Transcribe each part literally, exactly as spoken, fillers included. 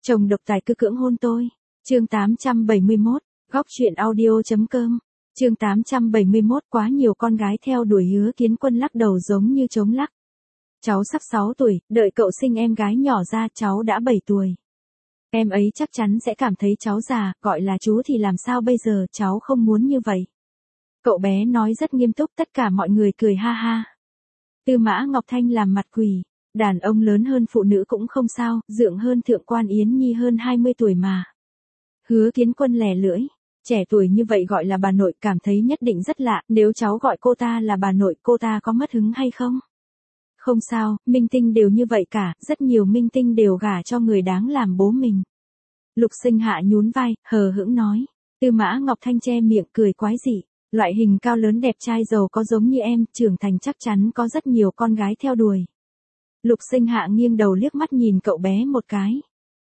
Chồng độc tài cứ cưỡng hôn tôi. Chương tám trăm bảy mươi mốt, góc truyện audio.com. Chương tám trăm bảy mươi mốt, quá nhiều con gái theo đuổi Hứa Kiến Quân lắc đầu giống như trống lắc. Cháu sắp sáu tuổi, đợi cậu sinh em gái nhỏ ra cháu đã bảy tuổi. Em ấy chắc chắn sẽ cảm thấy cháu già, gọi là chú thì làm sao bây giờ, cháu không muốn như vậy. Cậu bé nói rất nghiêm túc, tất cả mọi người cười ha ha. Tư Mã Ngọc Thanh làm mặt quỷ, đàn ông lớn hơn phụ nữ cũng không sao, dượng hơn Thượng quan Yến Nhi hơn hai mươi tuổi mà. Hứa Kiến Quân lè lưỡi, trẻ tuổi như vậy gọi là bà nội, cảm thấy nhất định rất lạ, nếu cháu gọi cô ta là bà nội cô ta có mất hứng hay không? Không sao, minh tinh đều như vậy cả, rất nhiều minh tinh đều gả cho người đáng làm bố mình. Lục Sinh Hạ nhún vai, hờ hững nói. Tư Mã Ngọc Thanh che miệng cười quái dị. Loại hình cao lớn đẹp trai giàu có giống như em, trưởng thành chắc chắn có rất nhiều con gái theo đuổi. Lục Sinh Hạ nghiêng đầu liếc mắt nhìn cậu bé một cái.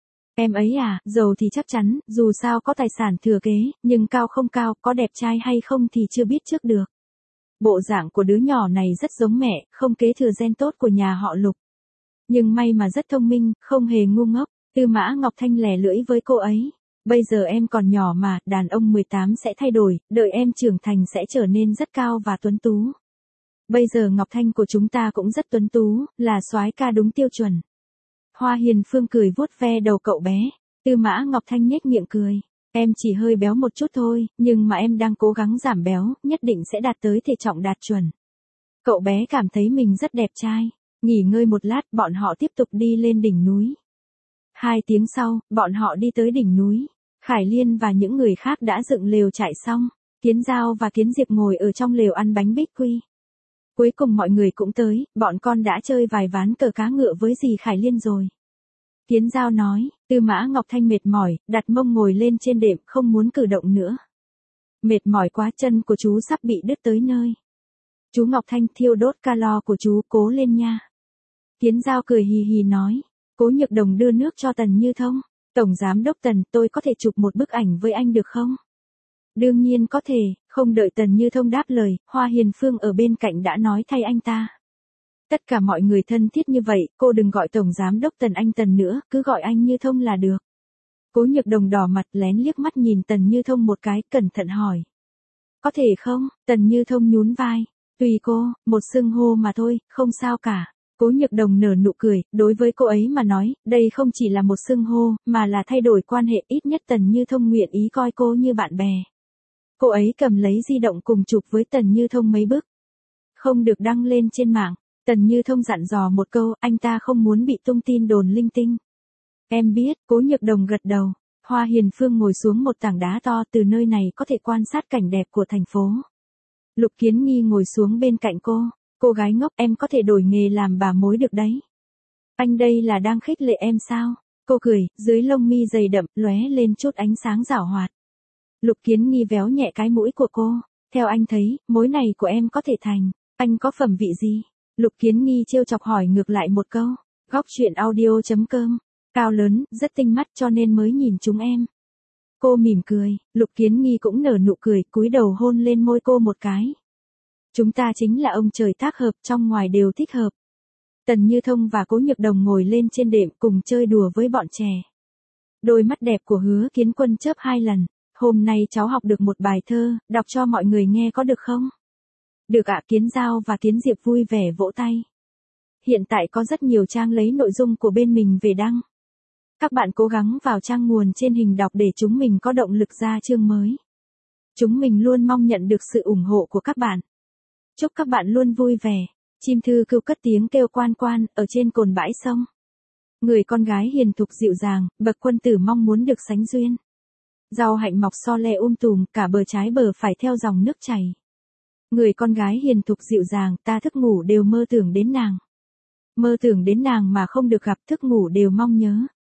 Em ấy à, giàu thì chắc chắn, dù sao có tài sản thừa kế, nhưng cao không cao, có đẹp trai hay không thì chưa biết trước được. Bộ dạng của đứa nhỏ này rất giống mẹ, không kế thừa gen tốt của nhà họ Lục. Nhưng may mà rất thông minh, không hề ngu ngốc. Tư Mã Ngọc Thanh lè lưỡi với cô ấy. Bây giờ em còn nhỏ mà, đàn ông mười tám sẽ thay đổi, đợi em trưởng thành sẽ trở nên rất cao và tuấn tú. Bây giờ Ngọc Thanh của chúng ta cũng rất tuấn tú, là soái ca đúng tiêu chuẩn. Hoa Hiền Phương cười vuốt ve đầu cậu bé. Tư Mã Ngọc Thanh nhếch miệng cười. Em chỉ hơi béo một chút thôi, nhưng mà em đang cố gắng giảm béo, nhất định sẽ đạt tới thể trọng đạt chuẩn. Cậu bé cảm thấy mình rất đẹp trai. Nghỉ ngơi một lát, bọn họ tiếp tục đi lên đỉnh núi. Hai tiếng sau, bọn họ đi tới đỉnh núi. Khải Liên và những người khác đã dựng lều trại xong. Kiến Giao và Kiến Diệp ngồi ở trong lều ăn bánh bích quy. Cuối cùng mọi người cũng tới, bọn con đã chơi vài ván cờ cá ngựa với dì Khải Liên rồi. Kiến Giao nói. Tư Mã Ngọc Thanh mệt mỏi, đặt mông ngồi lên trên đệm, không muốn cử động nữa. Mệt mỏi quá, chân của chú sắp bị đứt tới nơi. Chú Ngọc Thanh, thiêu đốt calo của chú, cố lên nha. Kiến Giao cười hì hì nói. Cố Nhược Đồng đưa nước cho Tần Như Thông. Tổng giám đốc Tần, tôi có thể chụp một bức ảnh với anh được không? Đương nhiên có thể, không đợi Tần Như Thông đáp lời, Hoa Hiền Phương ở bên cạnh đã nói thay anh ta. Tất cả mọi người thân thiết như vậy, cô đừng gọi Tổng giám đốc Tần anh Tần nữa, cứ gọi anh Như Thông là được. Cố Nhược Đồng đỏ mặt lén liếc mắt nhìn Tần Như Thông một cái, cẩn thận hỏi. Có thể không? Tần Như Thông nhún vai. Tùy cô, một xưng hô mà thôi, không sao cả. Cố Nhược Đồng nở nụ cười, đối với cô ấy mà nói, đây không chỉ là một xưng hô, mà là thay đổi quan hệ, ít nhất Tần Như Thông nguyện ý coi cô như bạn bè. Cô ấy cầm lấy di động cùng chụp với Tần Như Thông mấy bức. Không được đăng lên trên mạng. Tần Như Thông dặn dò một câu, anh ta không muốn bị tung tin đồn linh tinh. Em biết, Cố Nhược Đồng gật đầu. Hoa Hiền Phương ngồi xuống một tảng đá to, từ nơi này có thể quan sát cảnh đẹp của thành phố. Lục Kiến Nghi ngồi xuống bên cạnh cô. Cô gái ngốc, em có thể đổi nghề làm bà mối được đấy. Anh đây là đang khích lệ em sao? Cô cười, dưới lông mi dày đậm, lóe lên chút ánh sáng giảo hoạt. Lục Kiến Nghi véo nhẹ cái mũi của cô. Theo anh thấy, mối này của em có thể thành. Anh có phẩm vị gì? Lục Kiến Nghi trêu chọc hỏi ngược lại một câu. Góc truyện audio.com. Cao lớn, rất tinh mắt cho nên mới nhìn chúng em. Cô mỉm cười, Lục Kiến Nghi cũng nở nụ cười, cúi đầu hôn lên môi cô một cái. Chúng ta chính là ông trời tác hợp, trong ngoài đều thích hợp. Tần Như Thông và Cố Nhược Đồng ngồi lên trên đệm cùng chơi đùa với bọn trẻ. Đôi mắt đẹp của Hứa Kiến Quân chớp hai lần. Hôm nay cháu học được một bài thơ, đọc cho mọi người nghe có được không? Được ạ. Kiến Giao và Kiến Diệp vui vẻ vỗ tay. Hiện tại có rất nhiều trang lấy nội dung của bên mình về đăng. Các bạn cố gắng vào trang nguồn trên hình đọc để chúng mình có động lực ra chương mới. Chúng mình luôn mong nhận được sự ủng hộ của các bạn. Chúc các bạn luôn vui vẻ. Chim thư cưu cất tiếng kêu quan quan, ở trên cồn bãi sông. Người con gái hiền thục dịu dàng, bậc quân tử mong muốn được sánh duyên. Rau hạnh mọc so le um tùm, cả bờ trái bờ phải theo dòng nước chảy. Người con gái hiền thục dịu dàng, ta thức ngủ đều mơ tưởng đến nàng. Mơ tưởng đến nàng mà không được gặp, thức ngủ đều mong nhớ.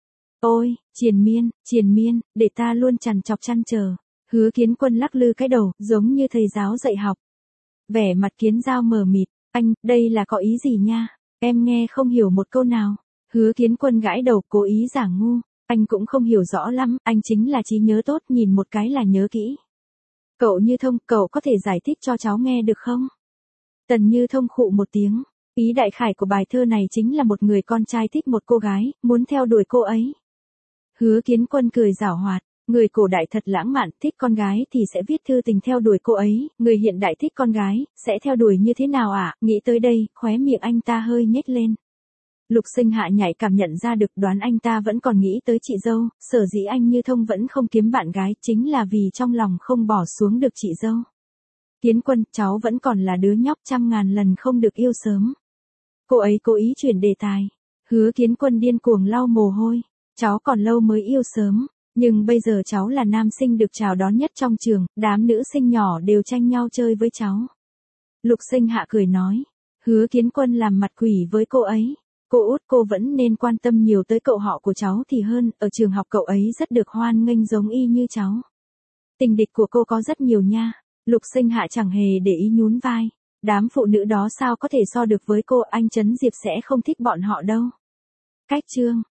Ôi, triền miên, triền miên, để ta luôn trằn trọc chăn chờ. Hứa Kiến Quân lắc lư cái đầu, giống như thầy giáo dạy học. Vẻ mặt Kiến Giao mờ mịt, anh, đây là có ý gì nha? Em nghe không hiểu một câu nào. Hứa Kiến Quân gãi đầu, cố ý giả ngu. Anh cũng không hiểu rõ lắm, anh chính là trí nhớ tốt, nhìn một cái là nhớ kỹ. Cậu Như Thông, cậu có thể giải thích cho cháu nghe được không? Tần Như Thông khụ một tiếng. Ý đại khải của bài thơ này chính là một người con trai thích một cô gái, muốn theo đuổi cô ấy. Hứa Kiến Quân cười giảo hoạt, người cổ đại thật lãng mạn, thích con gái thì sẽ viết thư tình theo đuổi cô ấy, người hiện đại thích con gái, sẽ theo đuổi như thế nào ạ? À? Nghĩ tới đây, khóe miệng anh ta hơi nhếch lên. Lục Sinh Hạ nhạy cảm nhận ra được, đoán anh ta vẫn còn nghĩ tới chị dâu, sở dĩ anh Như Thông vẫn không kiếm bạn gái chính là vì trong lòng không bỏ xuống được chị dâu. Kiến Quân, cháu vẫn còn là đứa nhóc trăm ngàn lần không được yêu sớm. Cô ấy cố ý chuyển đề tài. Hứa Kiến Quân điên cuồng lau mồ hôi. Cháu còn lâu mới yêu sớm, nhưng bây giờ cháu là nam sinh được chào đón nhất trong trường, đám nữ sinh nhỏ đều tranh nhau chơi với cháu. Lục Sinh Hạ cười nói. Hứa Kiến Quân làm mặt quỷ với cô ấy. Cô út, cô vẫn nên quan tâm nhiều tới cậu họ của cháu thì hơn, ở trường học cậu ấy rất được hoan nghênh giống y như cháu. Tình địch của cô có rất nhiều nha. Lục Sinh Hạ chẳng hề để ý, nhún vai. Đám phụ nữ đó sao có thể so được với cô, anh Trấn Diệp sẽ không thích bọn họ đâu. Cách chương